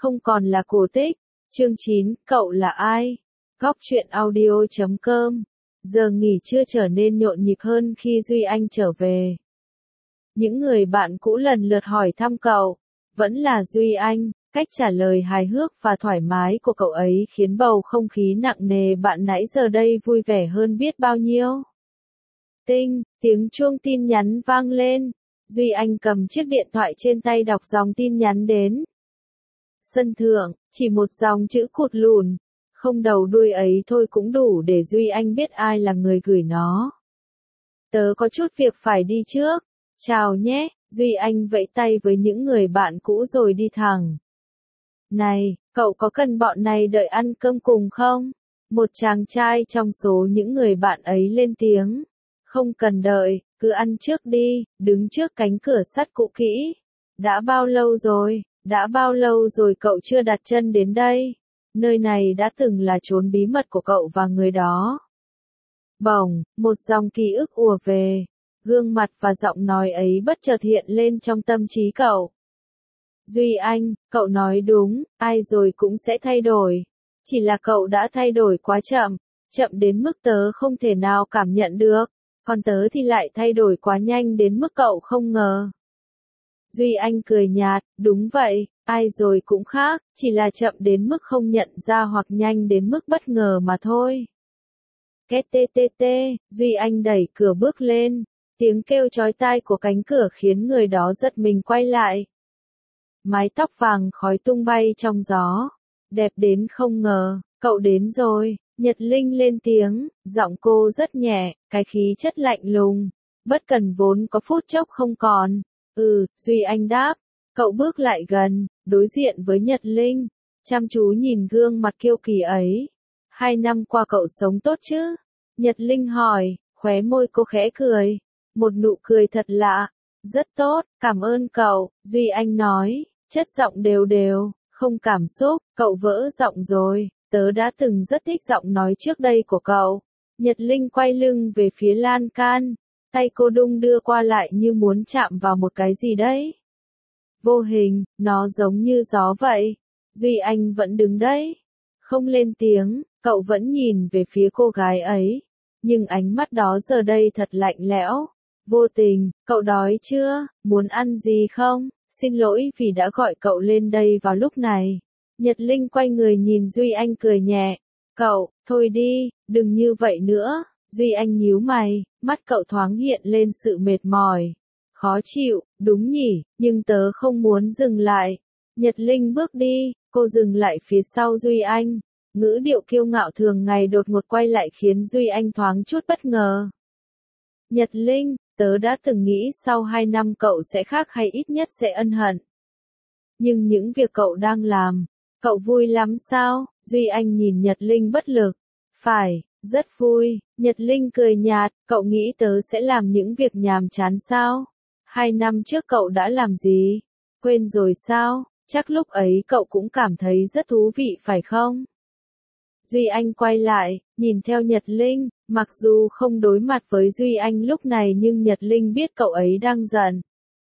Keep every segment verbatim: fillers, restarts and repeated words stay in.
không còn là cổ tích. Chương chín, cậu là ai? Góc truyện audio chấm com. Giờ nghỉ trưa trở nên nhộn nhịp hơn khi Duy Anh trở về. Những người bạn cũ lần lượt hỏi thăm cậu. Vẫn là Duy Anh, cách trả lời hài hước và thoải mái của cậu ấy khiến bầu không khí nặng nề bạn nãy giờ đây vui vẻ hơn biết bao nhiêu. Tinh, tiếng chuông tin nhắn vang lên. Duy Anh cầm chiếc điện thoại trên tay đọc dòng tin nhắn đến. Sân thượng, chỉ một dòng chữ cụt lùn, không đầu đuôi ấy thôi cũng đủ để Duy Anh biết ai là người gửi nó. Tớ có chút việc phải đi trước. Chào nhé, Duy Anh vẫy tay với những người bạn cũ rồi đi thẳng. Này, cậu có cần bọn này đợi ăn cơm cùng không? Một chàng trai trong số những người bạn ấy lên tiếng. Không cần đợi, cứ ăn trước đi, đứng trước cánh cửa sắt cũ kỹ. Đã bao lâu rồi, đã bao lâu rồi cậu chưa đặt chân đến đây? Nơi này đã từng là chốn bí mật của cậu và người đó. Bỗng, một dòng ký ức ùa về. Gương mặt và giọng nói ấy bất chợt hiện lên trong tâm trí cậu. Duy Anh, cậu nói đúng, ai rồi cũng sẽ thay đổi. Chỉ là cậu đã thay đổi quá chậm, chậm đến mức tớ không thể nào cảm nhận được. Còn tớ thì lại thay đổi quá nhanh đến mức cậu không ngờ. Duy Anh cười nhạt, đúng vậy, ai rồi cũng khác, chỉ là chậm đến mức không nhận ra hoặc nhanh đến mức bất ngờ mà thôi. Két tê tê tê, Duy Anh đẩy cửa bước lên, tiếng kêu chói tai của cánh cửa khiến người đó giật mình quay lại. Mái tóc vàng khói tung bay trong gió, đẹp đến không ngờ, cậu đến rồi. Nhật Linh lên tiếng, giọng cô rất nhẹ, cái khí chất lạnh lùng, bất cần vốn có phút chốc không còn. Ừ, Duy Anh đáp, cậu bước lại gần, đối diện với Nhật Linh, chăm chú nhìn gương mặt kiêu kỳ ấy. Hai năm qua cậu sống tốt chứ? Nhật Linh hỏi, khóe môi cô khẽ cười, một nụ cười thật lạ. Rất tốt, cảm ơn cậu, Duy Anh nói, chất giọng đều đều, không cảm xúc, cậu vỡ giọng rồi. Tớ đã từng rất thích giọng nói trước đây của cậu. Nhật Linh quay lưng về phía lan can. Tay cô đung đưa qua lại như muốn chạm vào một cái gì đấy. Vô hình, nó giống như gió vậy. Duy Anh vẫn đứng đấy. Không lên tiếng, cậu vẫn nhìn về phía cô gái ấy. Nhưng ánh mắt đó giờ đây thật lạnh lẽo. Vô tình, cậu đói chưa? Muốn ăn gì không? Xin lỗi vì đã gọi cậu lên đây vào lúc này. Nhật Linh quay người nhìn Duy Anh cười nhẹ. Cậu, thôi đi, đừng như vậy nữa. Duy Anh nhíu mày, mắt cậu thoáng hiện lên sự mệt mỏi. Khó chịu, đúng nhỉ, nhưng tớ không muốn dừng lại. Nhật Linh bước đi, cô dừng lại phía sau Duy Anh. Ngữ điệu kiêu ngạo thường ngày đột ngột quay lại khiến Duy Anh thoáng chút bất ngờ. Nhật Linh, tớ đã từng nghĩ sau hai năm cậu sẽ khác hay ít nhất sẽ ân hận. Nhưng những việc cậu đang làm, cậu vui lắm sao? Duy Anh nhìn Nhật Linh bất lực. Phải, rất vui. Nhật Linh cười nhạt, cậu nghĩ tớ sẽ làm những việc nhàm chán sao? Hai năm trước cậu đã làm gì? Quên rồi sao? Chắc lúc ấy cậu cũng cảm thấy rất thú vị phải không? Duy Anh quay lại, nhìn theo Nhật Linh, mặc dù không đối mặt với Duy Anh lúc này nhưng Nhật Linh biết cậu ấy đang giận.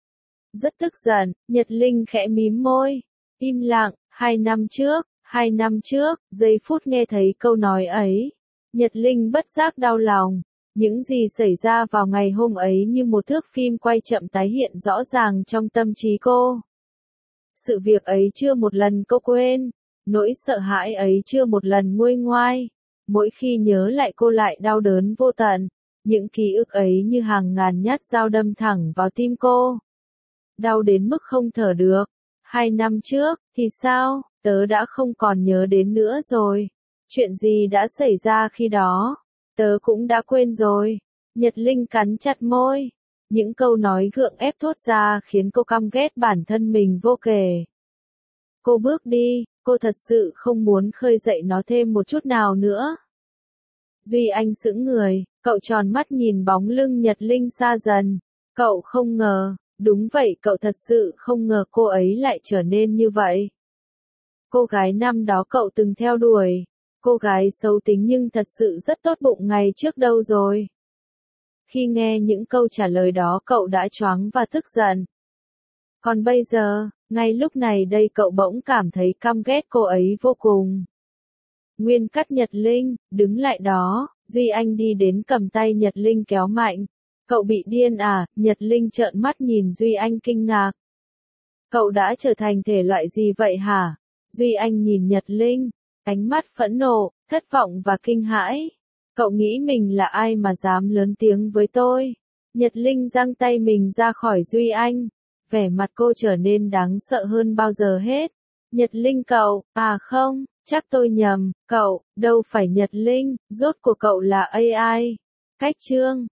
Rất tức giận, Nhật Linh khẽ mím môi. Im lặng, hai năm trước, hai năm trước, giây phút nghe thấy câu nói ấy. Nhật Linh bất giác đau lòng. Những gì xảy ra vào ngày hôm ấy như một thước phim quay chậm tái hiện rõ ràng trong tâm trí cô. Sự việc ấy chưa một lần cô quên. Nỗi sợ hãi ấy chưa một lần nguôi ngoai. Mỗi khi nhớ lại cô lại đau đớn vô tận. Những ký ức ấy như hàng ngàn nhát dao đâm thẳng vào tim cô. Đau đến mức không thở được. Hai năm trước, thì sao, tớ đã không còn nhớ đến nữa rồi. Chuyện gì đã xảy ra khi đó, tớ cũng đã quên rồi. Nhật Linh cắn chặt môi. Những câu nói gượng ép thốt ra khiến cô căm ghét bản thân mình vô kể. Cô bước đi, cô thật sự không muốn khơi dậy nó thêm một chút nào nữa. Duy Anh sững người, cậu tròn mắt nhìn bóng lưng Nhật Linh xa dần. Cậu không ngờ. Đúng vậy, cậu thật sự không ngờ cô ấy lại trở nên như vậy. Cô gái năm đó cậu từng theo đuổi. Cô gái xấu tính nhưng thật sự rất tốt bụng ngày trước đâu rồi. Khi nghe những câu trả lời đó cậu đã choáng và tức giận. Còn bây giờ, Ngay lúc này đây cậu bỗng cảm thấy căm ghét cô ấy vô cùng. Nguyên cắt Nhật Linh, đứng lại đó, Duy Anh đi đến cầm tay Nhật Linh kéo mạnh. Cậu bị điên à? Nhật Linh trợn mắt nhìn Duy Anh kinh ngạc. Cậu đã trở thành thể loại gì vậy hả? Duy Anh nhìn Nhật Linh, ánh mắt phẫn nộ, thất vọng và kinh hãi. Cậu nghĩ mình là ai mà dám lớn tiếng với tôi? Nhật Linh giang tay mình ra khỏi Duy Anh. Vẻ mặt cô trở nên đáng sợ hơn bao giờ hết. Nhật Linh cậu, à không, chắc tôi nhầm, cậu, đâu phải Nhật Linh, rốt cuộc cậu là a i. Cách chương